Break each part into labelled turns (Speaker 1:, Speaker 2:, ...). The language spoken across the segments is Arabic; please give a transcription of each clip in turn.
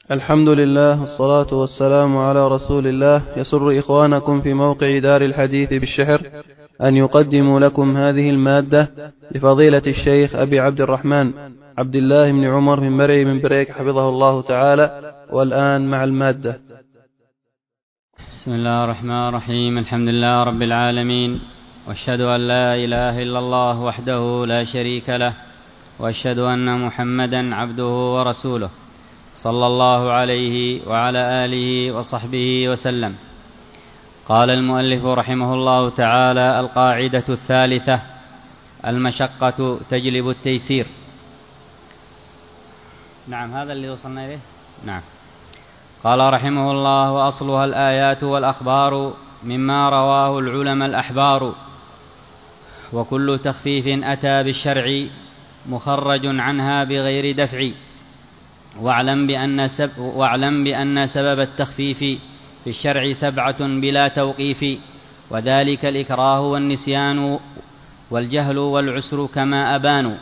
Speaker 1: الحمد لله والصلاة والسلام على رسول الله. يسر إخوانكم في موقع دار الحديث بالشحر أن يقدموا لكم هذه المادة لفضيلة الشيخ أبي عبد الرحمن عبد الله بن عمر بن مرعي بن بريك حفظه الله تعالى. والآن مع المادة.
Speaker 2: بسم الله الرحمن الرحيم. الحمد لله رب العالمين، واشهد أن لا إله إلا الله وحده لا شريك له، واشهد أن محمدا عبده ورسوله صلى الله عليه وعلى آله وصحبه وسلم. قال المؤلف رحمه الله تعالى: القاعدة الثالثة: المشقة تجلب التيسير. نعم، هذا اللي وصلنا إليه. نعم. قال رحمه الله: وأصلها الآيات والأخبار مما رواه العلماء الأحبار، وكل تخفيف أتى بالشرع مخرج عنها بغير دفع. واعلم بأن سبب التخفيف في الشرع 7 بلا توقيف، وذلك الإكراه والنسيان والجهل والعسر كما أبانوا.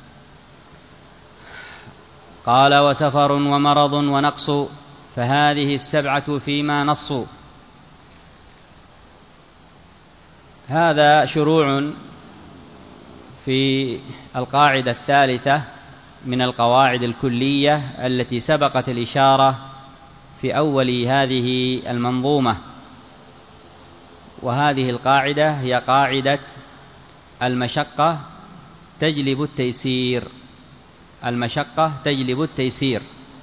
Speaker 2: قال: وسفر ومرض ونقص، فهذه 7 فيما نصوا. هذا شروع في القاعدة الثالثة من القواعد الكلية التي سبقت الإشارة في أول هذه المنظومة، وهذه القاعدة هي قاعدة المشقة تجلب التيسير. المشقة تجلب التيسير.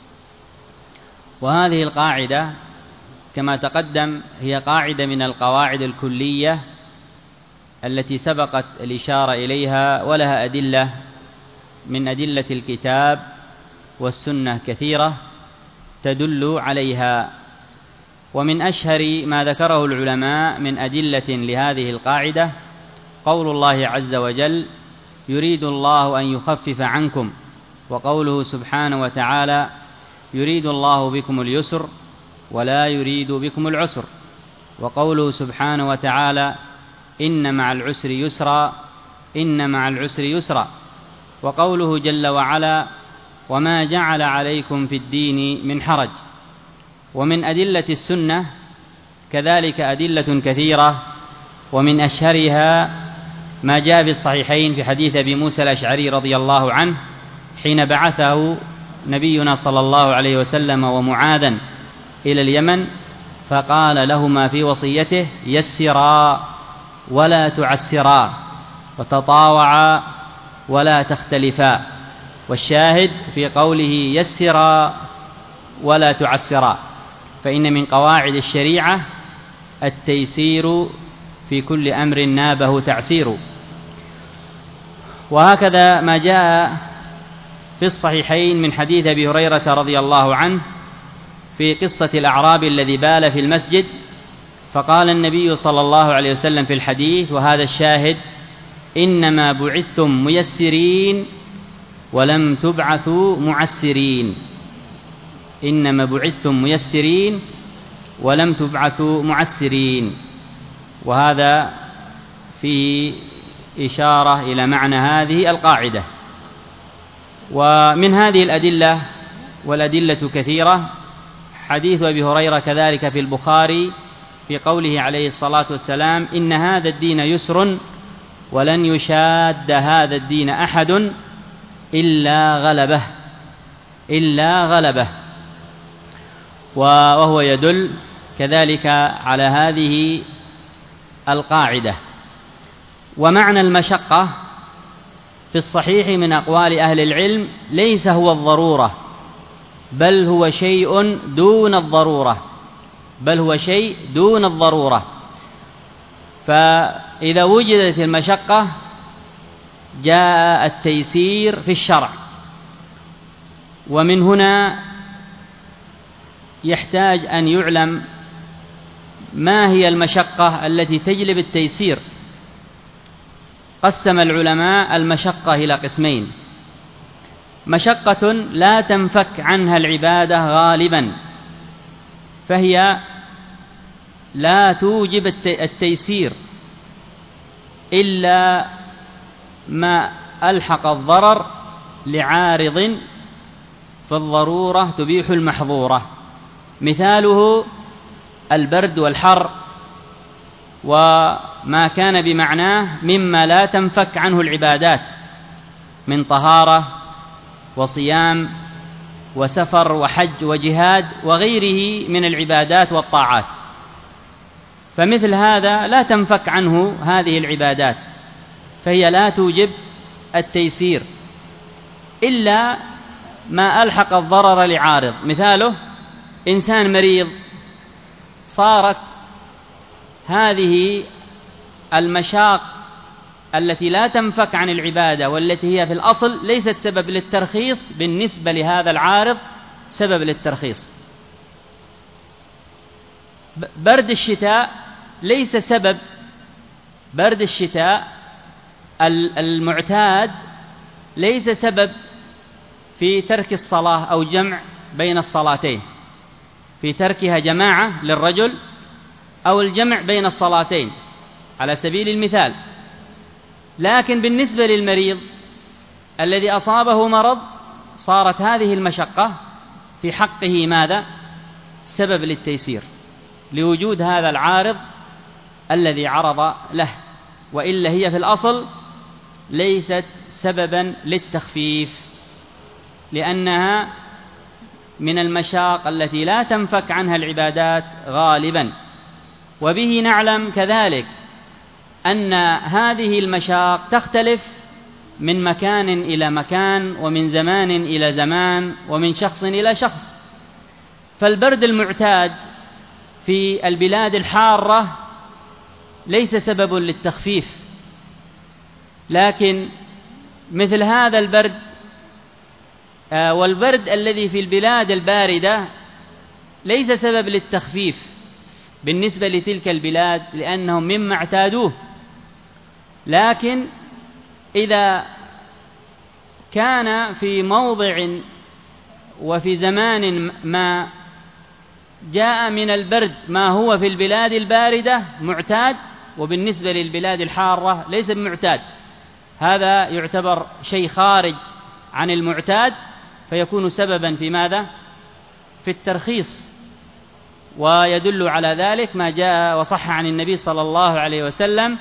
Speaker 2: وهذه القاعدة كما تقدم هي قاعدة من القواعد الكلية التي سبقت الإشارة إليها، ولها أدلة من أدلة الكتاب والسنة كثيرة تدل عليها. ومن أشهر ما ذكره العلماء من أدلة لهذه القاعدة قول الله عز وجل: يريد الله أن يخفف عنكم، وقوله سبحانه وتعالى: يريد الله بكم اليسر ولا يريد بكم العسر، وقوله سبحانه وتعالى: إن مع العسر يسرا، إن مع العسر يسرا، وقوله جل وعلا: وما جعل عليكم في الدين من حرج. ومن أدلة السنة كذلك أدلة كثيرة، ومن أشهرها ما جاء في الصحيحين في حديث أبي موسى الأشعري رضي الله عنه حين بعثه نبينا صلى الله عليه وسلم ومعاذا إلى اليمن، فقال لهما في وصيته: يسرا ولا تعسرا، وتطاوعا ولا تختلفا. والشاهد في قوله يسرا ولا تعسرا، فإن من قواعد الشريعة التيسير في كل أمر نابه تعسير. وهكذا ما جاء في الصحيحين من حديث أبي هريرة رضي الله عنه في قصة الأعرابي الذي بال في المسجد، فقال النبي صلى الله عليه وسلم في الحديث، وهذا الشاهد: إنما بعثتم ميسرين ولم تبعثوا معسرين. إنما بعثتم ميسرين ولم تبعثوا معسرين. وهذا فيه إشارة إلى معنى هذه القاعدة. ومن هذه الأدلة، والأدلة كثيرة، حديث أبي هريرة كذلك في البخاري في قوله عليه الصلاة والسلام: إن هذا الدين يسر ولن يشاد هذا الدين أحد إلا غلبه، إلا غلبه. وهو يدل كذلك على هذه القاعدة. ومعنى المشقة في الصحيح من أقوال أهل العلم ليس هو الضرورة، بل هو شيء دون الضرورة، بل هو شيء دون الضرورة. فإذا وجدت المشقة جاء التيسير في الشرع. ومن هنا يحتاج أن يعلم ما هي المشقة التي تجلب التيسير. قسم العلماء المشقة إلى قسمين: مشقة لا تنفك عنها العبادة غالبا، فهي لا توجب التيسير إلا ما ألحق الضرر لعارض فالضرورة تبيح المحظورة. مثاله البرد والحر وما كان بمعناه مما لا تنفك عنه العبادات من طهارة وصيام وسفر وحج وجهاد وغيره من العبادات والطاعات، فمثل هذا لا تنفك عنه هذه العبادات، فهي لا توجب التيسير إلا ما ألحق الضرر لعارض. مثاله إنسان مريض، صارت هذه المشاق التي لا تنفك عن العبادة والتي هي في الأصل ليست سبب للترخيص، بالنسبة لهذا العارض سبب للترخيص. برد الشتاء ليس سبب، برد الشتاء المعتاد ليس سبب في ترك الصلاة أو جمع بين الصلاتين، في تركها جماعة للرجل أو الجمع بين الصلاتين على سبيل المثال. لكن بالنسبة للمريض الذي أصابه مرض صارت هذه المشقة في حقه ماذا؟ سبب للتيسير، لوجود هذا العارض الذي عرض له، وإلا هي في الأصل ليست سببا للتخفيف، لأنها من المشاق التي لا تنفك عنها العبادات غالبا. وبه نعلم كذلك أن هذه المشاق تختلف من مكان إلى مكان، ومن زمان إلى زمان، ومن شخص إلى شخص. فالبرد المعتاد في البلاد الحارة ليس سبب للتخفيف، لكن مثل هذا البرد والبرد الذي في البلاد الباردة ليس سبب للتخفيف بالنسبة لتلك البلاد، لأنهم مما اعتادوه. لكن إذا كان في موضع وفي زمان ما جاء من البرد ما هو في البلاد الباردة معتاد، وبالنسبة للبلاد الحارة ليس بمعتاد، هذا يعتبر شيء خارج عن المعتاد، فيكون سببا في ماذا؟ في الترخيص. ويدل على ذلك ما جاء وصح عن النبي صلى الله عليه وسلم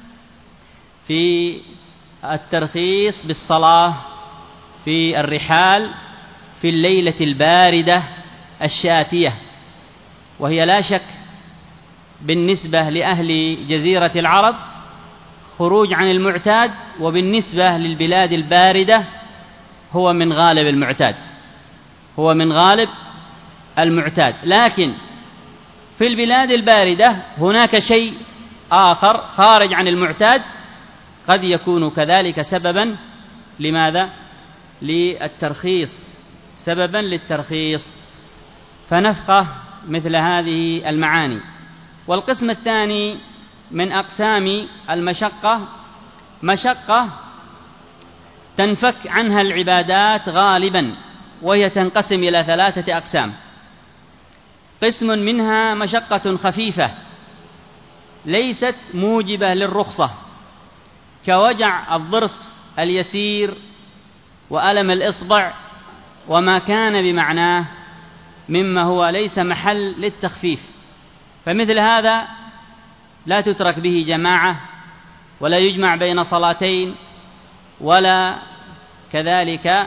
Speaker 2: في الترخيص بالصلاة في الرحال في الليلة الباردة الشاتية، وهي لا شك بالنسبة لأهل جزيرة العرب خروج عن المعتاد، وبالنسبة للبلاد الباردة هو من غالب المعتاد، هو من غالب المعتاد. لكن في البلاد الباردة هناك شيء آخر خارج عن المعتاد قد يكون كذلك سببا لماذا؟ للترخيص، سببا للترخيص، فنفقه مثل هذه المعاني. والقسم الثاني من أقسام المشقة مشقة تنفك عنها العبادات غالبا، وهي تنقسم إلى 3 أقسام. قسم منها مشقة خفيفة ليست موجبة للرخصة، كوجع الضرس اليسير وألم الإصبع وما كان بمعناه مما هو ليس محل للتخفيف، فمثل هذا لا تترك به جماعة، ولا يجمع بين صلاتين، ولا كذلك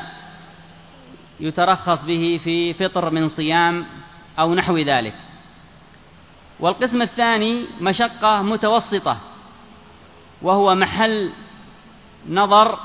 Speaker 2: يترخص به في فطر من صيام أو نحو ذلك. والقسم الثاني مشقة متوسطة، وهو محل نظر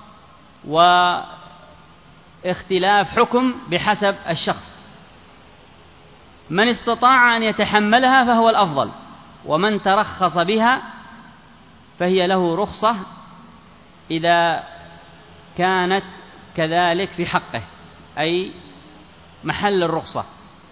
Speaker 2: واختلاف حكم بحسب الشخص، من استطاع أن يتحملها فهو الأفضل، ومن ترخص بها فهي له رخصة إذا كانت كذلك في حقه، أي محل الرخصة.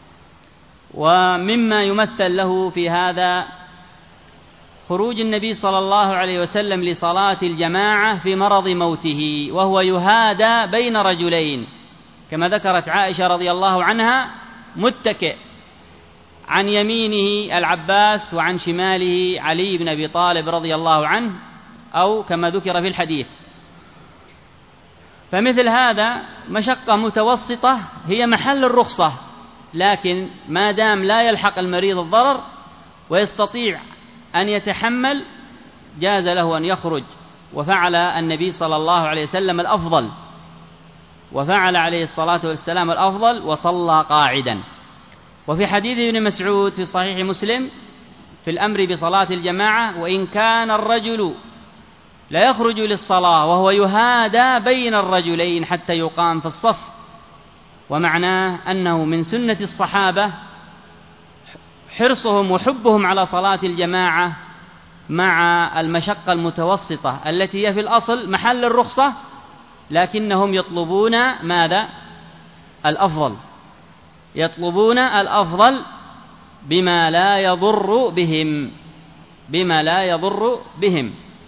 Speaker 2: ومما يمثل له في هذا خروج النبي صلى الله عليه وسلم لصلاة الجماعة في مرض موته، وهو يهادى بين رجلين، كما ذكرت عائشة رضي الله عنها، متكئ عن يمينه العباس وعن شماله علي بن أبي طالب رضي الله عنه، أو كما ذكر في الحديث. فمثل هذا مشقة متوسطة هي محل الرخصة، لكن ما دام لا يلحق المريض الضرر ويستطيع أن يتحمل جاز له أن يخرج. وفعل النبي صلى الله عليه وسلم الأفضل، وفعل عليه الصلاة والسلام الأفضل وصلى قاعدا. وفي حديث ابن مسعود في صحيح مسلم في الأمر بصلاة الجماعة: وإن كان الرجل لا يخرج للصلاة وهو يهادى بين الرجلين حتى يقام في الصف. ومعناه أنه من سنة الصحابة حرصهم وحبهم على صلاة الجماعة مع المشقة المتوسطة التي هي في الأصل محل الرخصة، لكنهم يطلبون ماذا؟ الأفضل، يطلبون الأفضل بما لا يضر بهم، بما لا يضر بهم.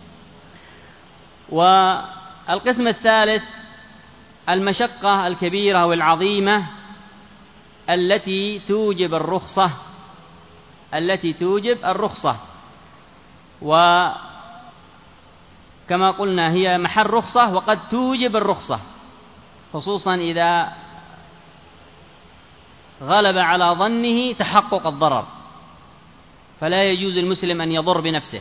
Speaker 2: والقسم الثالث المشقة الكبيرة والعظيمة التي توجب الرخصة، التي توجب الرخصة. وكما قلنا هي محل رخصة وقد توجب الرخصة، خصوصا إذا غلب على ظنه تحقق الضرر، فلا يجوز المسلم أن يضر بنفسه،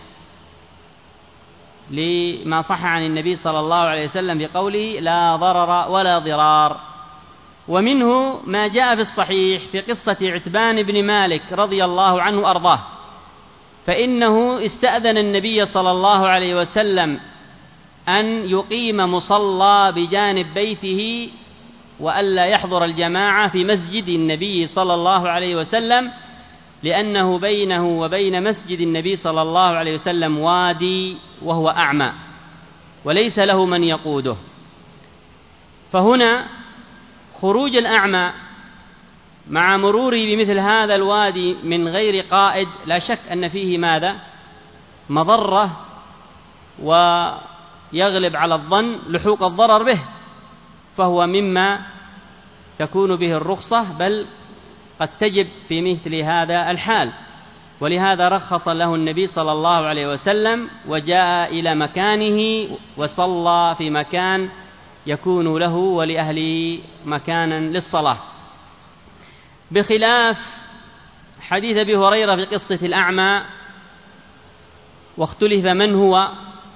Speaker 2: لما صح عن النبي صلى الله عليه وسلم في قوله: لا ضرر ولا ضرار. ومنه ما جاء في الصحيح في قصة عتبان بن مالك رضي الله عنه وأرضاه، فإنه استأذن النبي صلى الله عليه وسلم أن يقيم مصلى بجانب بيته وألا يحضر الجماعة في مسجد النبي صلى الله عليه وسلم، لأنه بينه وبين مسجد النبي صلى الله عليه وسلم وادي وهو أعمى وليس له من يقوده. فهنا خروج الأعمى مع مروره بمثل هذا الوادي من غير قائد لا شك أن فيه ماذا؟ مضرة، ويغلب على الظن لحوق الضرر به، فهو مما تكون به الرخصة، بل قد تجب في مثل هذا الحال. ولهذا رخص له النبي صلى الله عليه وسلم وجاء إلى مكانه وصلى في مكان يكون له ولأهله مكانا للصلاة، بخلاف حديث أبي هريرة في قصة الأعمى، واختلف من هو،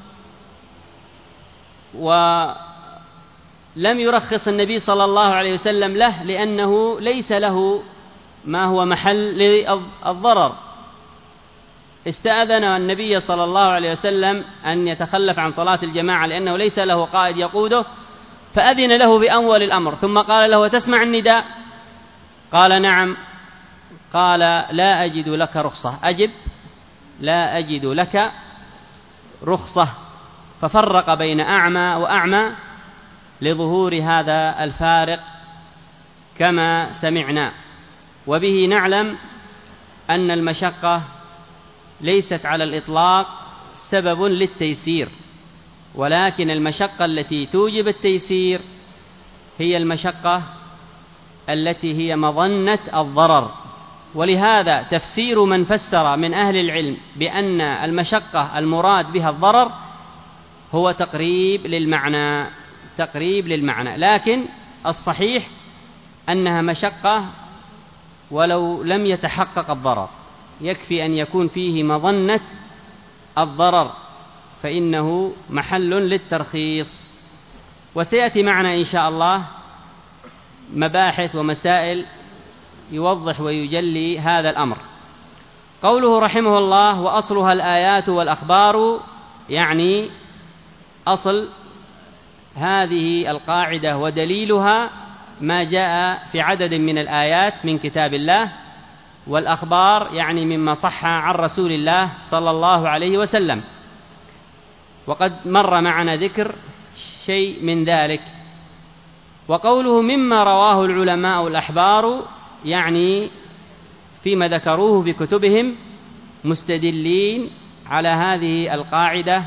Speaker 2: ولم يرخص النبي صلى الله عليه وسلم له لأنه ليس له ما هو محل للضرر. استأذن النبي صلى الله عليه وسلم أن يتخلف عن صلاة الجماعة لأنه ليس له قائد يقوده، فأذن له بأول الأمر، ثم قال له: تسمع النداء؟ قال: نعم. قال: لا أجد لك رخصة، أجب، لا أجد لك رخصة. ففرق بين أعمى وأعمى لظهور هذا الفارق كما سمعنا. وبه نعلم أن المشقة ليست على الإطلاق سبب للتيسير، ولكن المشقة التي توجب التيسير هي المشقة التي هي مظنة الضرر. ولهذا تفسير من فسر من أهل العلم بأن المشقة المراد بها الضرر هو تقريب للمعنى، تقريب للمعنى، لكن الصحيح أنها مشقة ولو لم يتحقق الضرر، يكفي أن يكون فيه مظنة الضرر فإنه محل للترخيص. وسيأتي معنا إن شاء الله مباحث ومسائل يوضح ويجلي هذا الأمر. قوله رحمه الله: وأصلها الآيات والأخبار، يعني أصل هذه القاعدة ودليلها ما جاء في عدد من الآيات من كتاب الله، والأخبار يعني مما صح عن رسول الله صلى الله عليه وسلم، وقد مر معنا ذكر شيء من ذلك. وقوله مما رواه العلماء الأحبار، يعني فيما ذكروه في كتبهم مستدلين على هذه القاعدة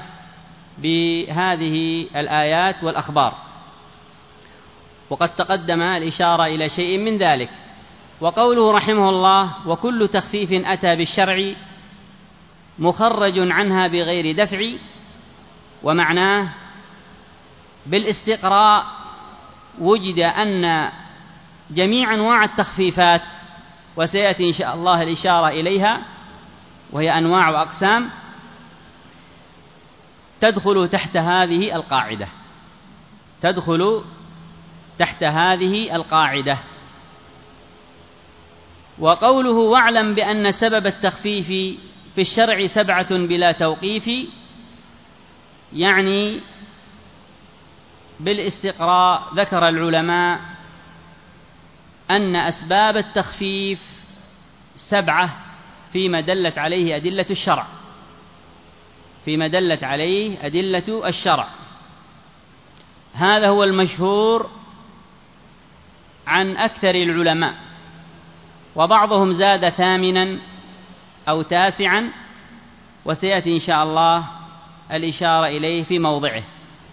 Speaker 2: بهذه الآيات والأخبار، وقد تقدم الإشارة إلى شيء من ذلك. وقوله رحمه الله: وكل تخفيف أتى بالشرع مخرج عنها بغير دفع، ومعناه بالاستقراء وجد أن جميع أنواع التخفيفات، وسيأتي إن شاء الله الإشارة إليها وهي أنواع وأقسام، تدخل تحت هذه القاعدة، تدخل تحت هذه القاعدة. وقوله واعلم بأن سبب التخفيف في الشرع 7 بلا توقيف، يعني بالاستقراء ذكر العلماء أن أسباب التخفيف 7 فيما دلت عليه أدلة الشرع، فيما دلت عليه أدلة الشرع. هذا هو المشهور عن أكثر العلماء، وبعضهم زاد 8 أو 9، وسيأتي إن شاء الله الإشارة إليه في موضعه.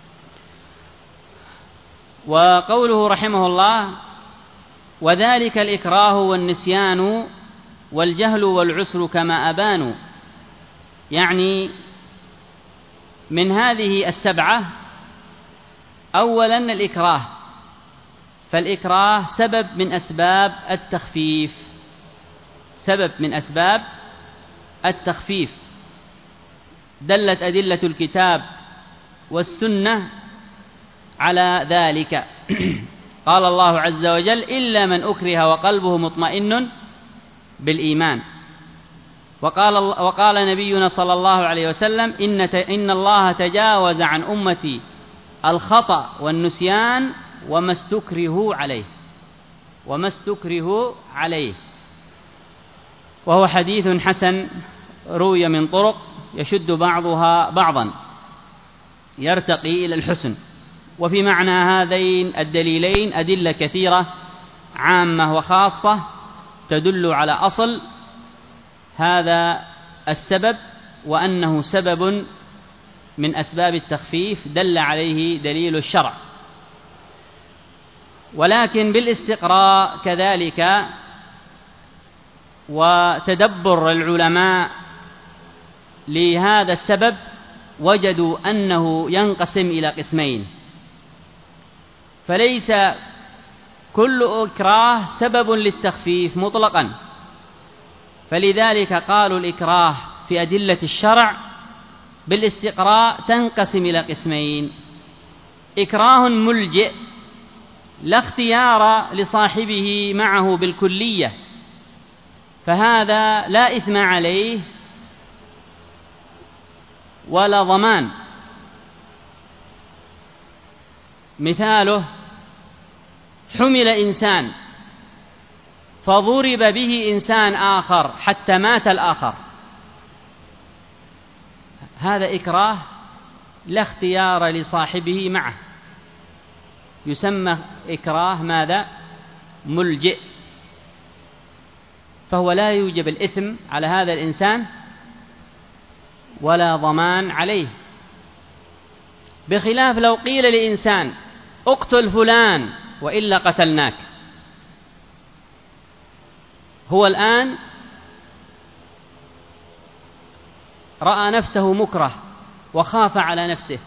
Speaker 2: وقوله رحمه الله وذلك الإكراه والنسيان والجهل والعسر كما أبانوا، يعني من هذه 7 أولا الإكراه، فالإكراه سبب من أسباب التخفيف، سبب من أسباب التخفيف، دلت أدلة الكتاب والسنة على ذلك. قال الله عز وجل إلا من أكره وقلبه مطمئن بالإيمان. وقال نبينا صلى الله عليه وسلم إن الله تجاوز عن أمتي الخطأ والنسيان وما استكرهوا عليه، وما استكرهوا عليه. وهو حديث حسن روي من طرق يشد بعضها بعضا يرتقي إلى الحسن. وفي معنى هذين الدليلين أدلة كثيرة عامة وخاصة تدل على أصل هذا السبب، وأنه سبب من أسباب التخفيف دل عليه دليل الشرع. ولكن بالاستقراء كذلك وتدبر العلماء لهذا السبب وجدوا أنه ينقسم إلى قسمين، فليس كل إكراه سبب للتخفيف مطلقا، فلذلك قالوا الإكراه في أدلة الشرع بالاستقراء تنقسم إلى قسمين: إكراه ملجئ لا اختيار لصاحبه معه بالكلية، فهذا لا إثم عليه ولا ضمان. مثاله حمل إنسان فضرب به إنسان آخر حتى مات الآخر، هذا إكراه لا اختيار لصاحبه معه، يسمى إكراه ماذا؟ ملجئ، فهو لا يوجب الإثم على هذا الإنسان ولا ضمان عليه. بخلاف لو قيل لإنسان اقتل فلان وإلا قتلناك، هو الآن رأى نفسه مكره وخاف على نفسه،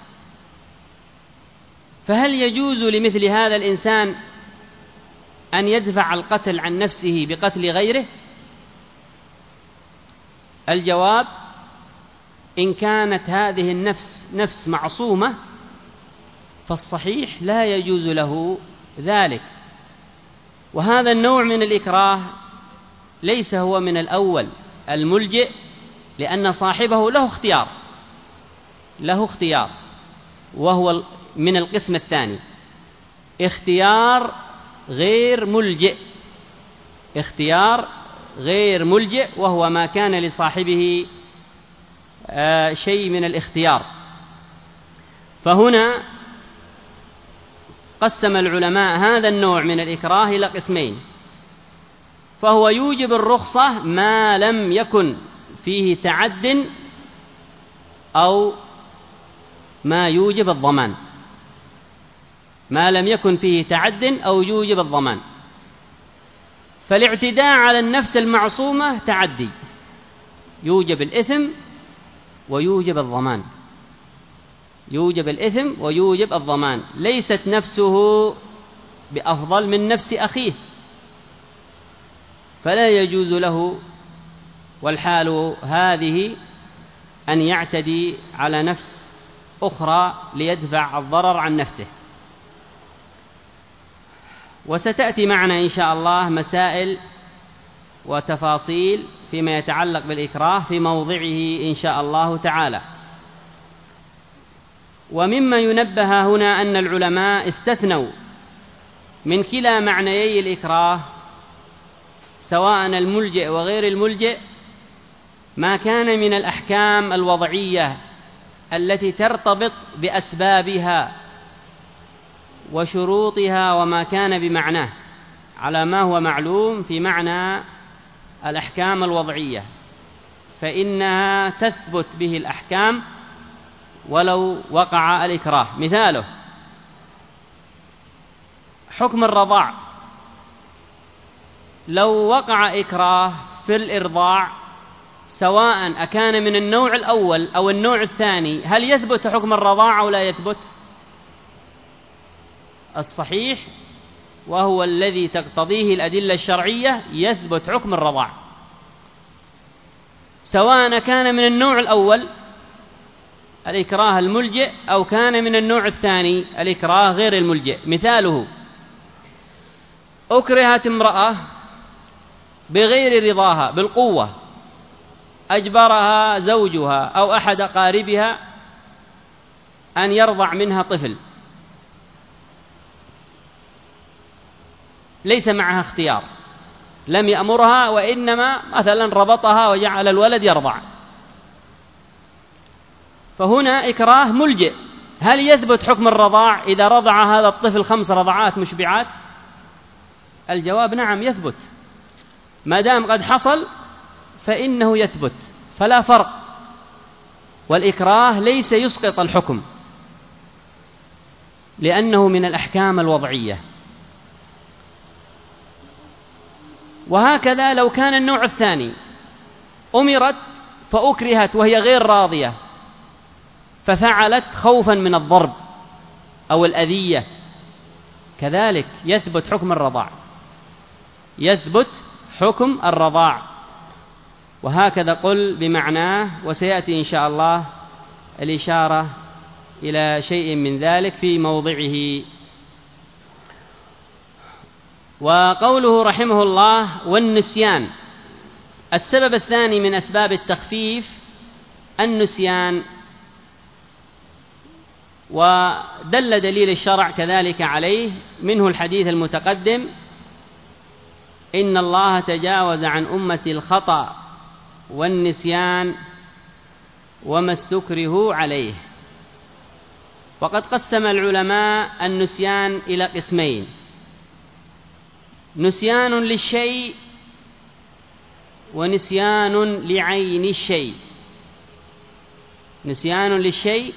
Speaker 2: فهل يجوز لمثل هذا الإنسان أن يدفع القتل عن نفسه بقتل غيره؟ الجواب: إن كانت هذه النفس نفس معصومة فالصحيح لا يجوز له ذلك. وهذا النوع من الإكراه ليس هو من الأول الملجئ، لأن صاحبه له اختيار، وهو من القسم الثاني، اختيار غير ملجئ، اختيار غير ملجئ، وهو ما كان لصاحبه شيء من الاختيار. فهنا قسم العلماء هذا النوع من الإكراه إلى قسمين: فهو يوجب الرخصة ما لم يكن فيه تعد، أو ما يوجب الضمان، ما لم يكن فيه تعد أو يوجب الضمان. فالاعتداء على النفس المعصومة تعدي، يوجب الإثم ويوجب الضمان، يوجب الإثم ويوجب الضمان. ليست نفسه بأفضل من نفس أخيه، فلا يجوز له والحال هذه أن يعتدي على نفس أخرى ليدفع الضرر عن نفسه. وستأتي معنا إن شاء الله مسائل وتفاصيل فيما يتعلق بالإكراه في موضعه إن شاء الله تعالى. ومما ينبه هنا أن العلماء استثنوا من كلا معنيي الإكراه سواء الملجئ وغير الملجئ ما كان من الأحكام الوضعية التي ترتبط بأسبابها وشروطها وما كان بمعناه على ما هو معلوم في معنى الأحكام الوضعية، فإنها تثبت به الأحكام ولو وقع الإكراه. مثاله حكم الرضاع، لو وقع إكراه في الإرضاع سواء أكان من النوع الأول أو النوع الثاني، هل يثبت حكم الرضاع أو لا يثبت؟ الصحيح وهو الذي تقتضيه الأدلة الشرعية يثبت حكم الرضاع، سواء كان من النوع الأول الإكراه الملجئ أو كان من النوع الثاني الإكراه غير الملجئ. مثاله أكرهت امرأة بغير رضاها بالقوة، أجبرها زوجها أو أحد أقاربها أن يرضع منها طفل، ليس معها اختيار، لم يأمرها وإنما مثلا ربطها وجعل الولد يرضع، فهنا إكراه ملجئ. هل يثبت حكم الرضاع إذا رضع هذا الطفل 5 رضعات مشبعات؟ الجواب نعم يثبت، ما دام قد حصل فإنه يثبت، فلا فرق، والإكراه ليس يسقط الحكم لأنه من الأحكام الوضعية. وهكذا لو كان النوع الثاني أمرت فأكرهت وهي غير راضية ففعلت خوفا من الضرب أو الأذية، كذلك يثبت حكم الرضاع، يثبت حكم الرضاع. وهكذا قل بمعناه، وسيأتي إن شاء الله الإشارة إلى شيء من ذلك في موضعه. وقوله رحمه الله والنسيان، السبب الثاني من أسباب التخفيف النسيان، ودل دليل الشرع كذلك عليه، منه الحديث المتقدم إن الله تجاوز عن أمتي الخطأ والنسيان وما استكرهوا عليه. وقد قسم العلماء النسيان إلى قسمين: نسيان للشيء ونسيان لعين الشيء. نسيان للشيء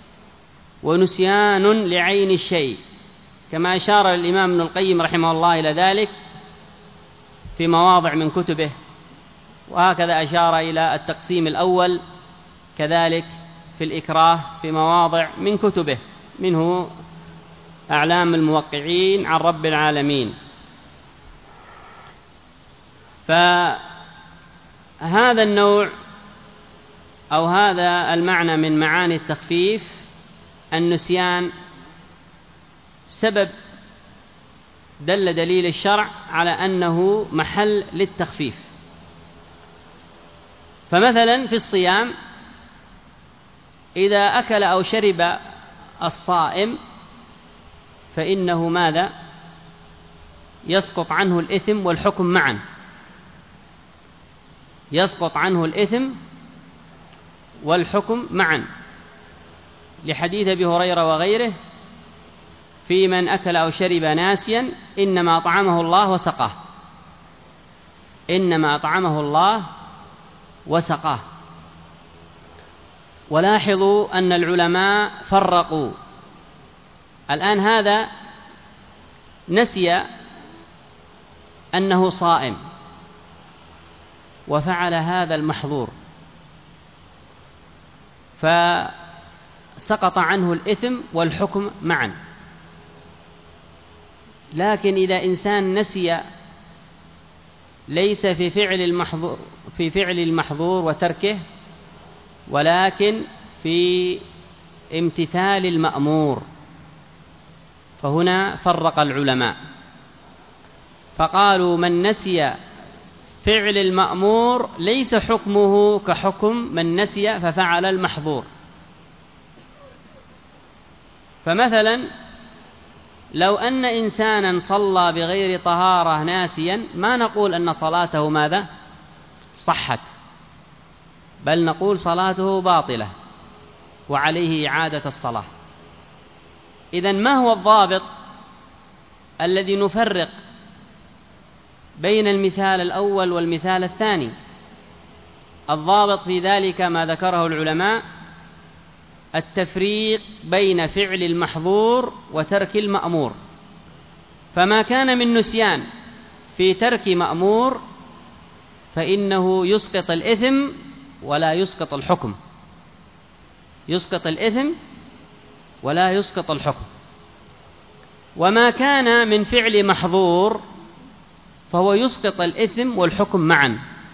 Speaker 2: ونسيان لعين الشيء، كما أشار الإمام ابن القيم رحمه الله إلى ذلك في مواضع من كتبه، وهكذا أشار إلى التقسيم الأول كذلك في الإكراه في مواضع من كتبه، منه أعلام الموقعين عن رب العالمين. فهذا النوع أو هذا المعنى من معاني التخفيف النسيان سبب دل دليل الشرع على أنه محل للتخفيف. فمثلا في الصيام إذا أكل أو شرب الصائم فإنه ماذا؟ يسقط عنه الإثم والحكم معا، يسقط عنه الإثم والحكم معا، لحديث أبي هريرة وغيره في من أكل أو شرب ناسيا إنما أطعمه الله وسقاه، إنما أطعمه الله وسقاه. ولاحظوا أن العلماء فرقوا، الآن هذا نسي أنه صائم وفعل هذا المحظور فسقط عنه الإثم والحكم معا. لكن إذا إنسان نسي ليس في فعل المحظور وتركه، ولكن في امتثال المأمور، فهنا فرق العلماء فقالوا من نسي فعل المأمور ليس حكمه كحكم من نسي ففعل المحظور. فمثلا لو أن إنسانا صلى بغير طهارة ناسيا ما نقول أن صلاته ماذا؟ صحت، بل نقول صلاته باطلة وعليه إعادة الصلاة. إذن ما هو الضابط الذي نفرق بين المثال الأول والمثال الثاني؟ الضابط في ذلك ما ذكره العلماء التفريق بين فعل المحظور وترك المأمور. فما كان من نسيان في ترك مأمور فإنه يسقط الإثم ولا يسقط الحكم، يسقط الإثم ولا يسقط الحكم. وما كان من فعل محظور فهو يسقط الإثم والحكم معا.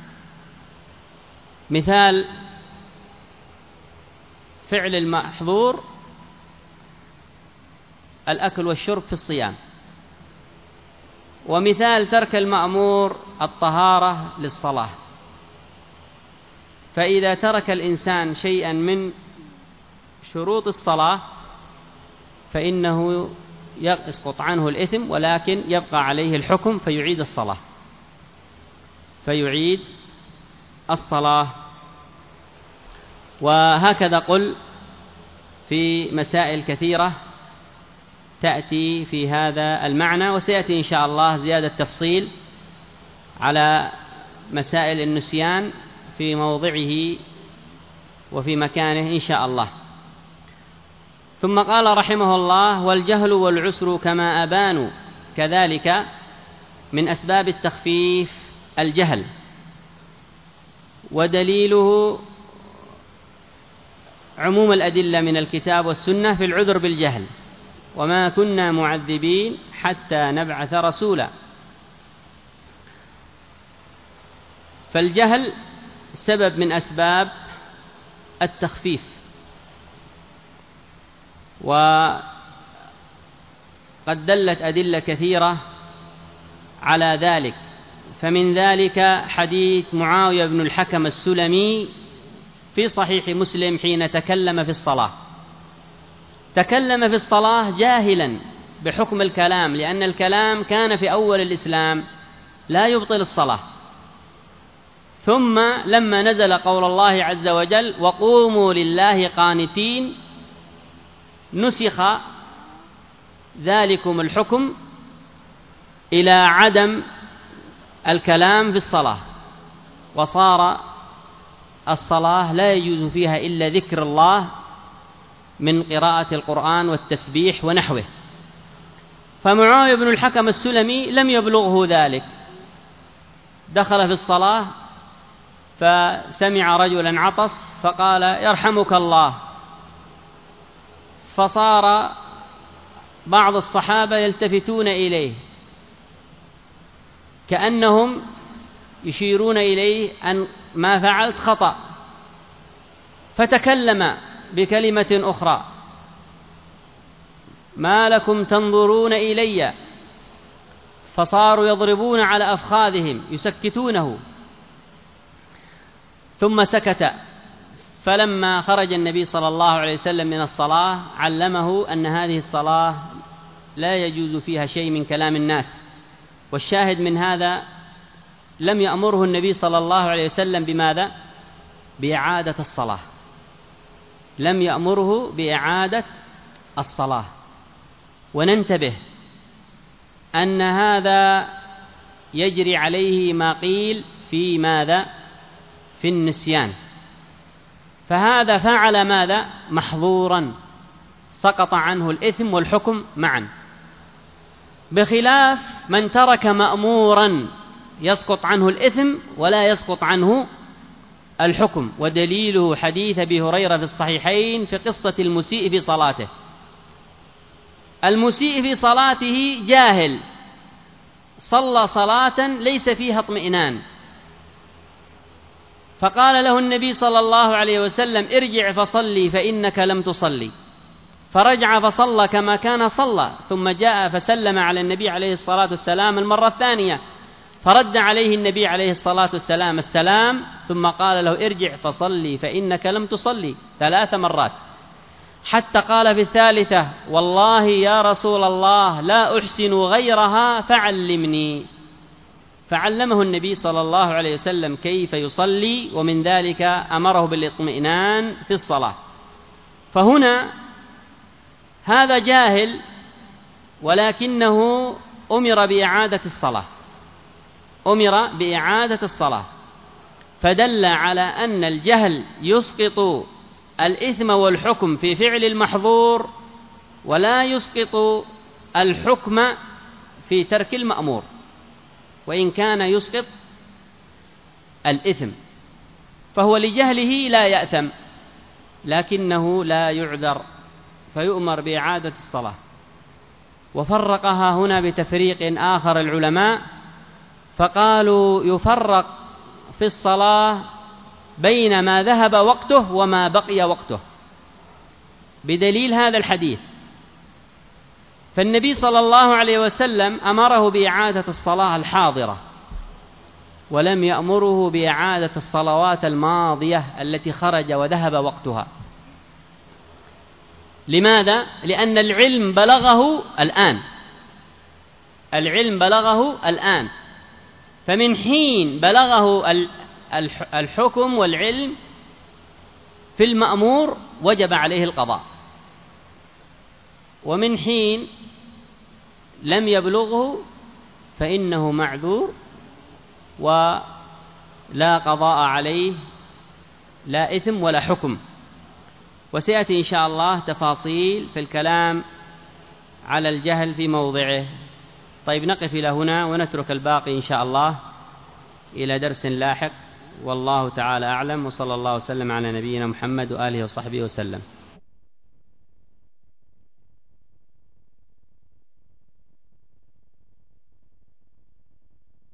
Speaker 2: مثال فعل المحظور الأكل والشرب في الصيام، ومثال ترك المأمور الطهارة للصلاة. فإذا ترك الإنسان شيئا من شروط الصلاة فإنه يسقط عنه الإثم، ولكن يبقى عليه الحكم فيعيد الصلاة، فيعيد الصلاة. وهكذا قل في مسائل كثيرة تأتي في هذا المعنى، وسيأتي إن شاء الله زيادة تفصيل على مسائل النسيان في موضعه وفي مكانه إن شاء الله. ثم قال رحمه الله: والجهل والعسر كما أبانوا، كذلك من أسباب التخفيف الجهل، ودليله عموم الأدلة من الكتاب والسنة في العذر بالجهل، وما كنا معذبين حتى نبعث رسولا. فالجهل سبب من أسباب التخفيف، وقد دلت أدلة كثيرة على ذلك. فمن ذلك حديث معاوية بن الحكم السلمي في صحيح مسلم حين تكلم في الصلاة، تكلم في الصلاة جاهلا بحكم الكلام، لأن الكلام كان في أول الإسلام لا يبطل الصلاة. ثم لما نزل قول الله عز وجل: وقوموا لله قانتين، نسخ ذلكم الحكم إلى عدم الكلام في الصلاة، وصار الصلاة لا يجوز فيها إلا ذكر الله من قراءة القرآن والتسبيح ونحوه. فمعاوية بن الحكم السلمي لم يبلغه ذلك، دخل في الصلاة فسمع رجلا عطس فقال: يرحمك الله. فصار بعض الصحابة يلتفتون إليه كأنهم يشيرون إليه أن ما فعلت خطأ، فتكلم بكلمة أخرى: ما لكم تنظرون إلي؟ فصاروا يضربون على أفخاذهم يسكتونه، ثم سكت. فلما خرج النبي صلى الله عليه وسلم من الصلاة علمه أن هذه الصلاة لا يجوز فيها شيء من كلام الناس. والشاهد من هذا لم يأمره النبي صلى الله عليه وسلم بماذا؟ بإعادة الصلاة، لم يأمره بإعادة الصلاة. وننتبه أن هذا يجري عليه ما قيل في ماذا؟ في النسيان. فهذا فعل ماذا؟ محظورا، سقط عنه الإثم والحكم معا، بخلاف من ترك مأمورا يسقط عنه الإثم ولا يسقط عنه الحكم. ودليله حديث أبي هريرة في الصحيحين في قصة المسيء في صلاته. المسيء في صلاته جاهل، صلى صلاة ليس فيها اطمئنان، فقال له النبي صلى الله عليه وسلم: ارجع فصلي فإنك لم تصلي. فرجع فصلى كما كان صلى، ثم جاء فسلم على النبي عليه الصلاة والسلام المرة الثانية، فرد عليه النبي عليه الصلاة والسلام السلام، ثم قال له: ارجع فصلي فإنك لم تصلي 3 مرات، حتى قال في الثالثة: والله يا رسول الله لا أحسن غيرها فعلمني. فعلمه النبي صلى الله عليه وسلم كيف يصلي، ومن ذلك أمره بالاطمئنان في الصلاة. فهنا هذا جاهل، ولكنه أمر بإعادة الصلاة، فدل على أن الجهل يسقط الإثم والحكم في فعل المحظور، ولا يسقط الحكم في ترك المأمور، وإن كان يسقط الإثم، فهو لجهله لا يأثم، لكنه لا يعذر، فيؤمر بإعادة الصلاة. وفرقها هنا بتفريق آخر العلماء، فقالوا يفرق في الصلاة بين ما ذهب وقته وما بقي وقته، بدليل هذا الحديث. فالنبي صلى الله عليه وسلم أمره بإعادة الصلاة الحاضرة، ولم يأمره بإعادة الصلوات الماضية التي خرج وذهب وقتها. لماذا؟ لأن العلم بلغه الآن، فمن حين بلغه الحكم والعلم في المأمور وجب عليه القضاء، ومن حين لم يبلغه فإنه معذور ولا قضاء عليه، لا إثم ولا حكم. وسيأتي إن شاء الله تفاصيل في الكلام على الجهل في موضعه. طيب، نقف إلى هنا ونترك الباقي إن شاء الله إلى درس لاحق، والله تعالى أعلم، وصلى الله وسلم على نبينا محمد وآله وصحبه وسلم.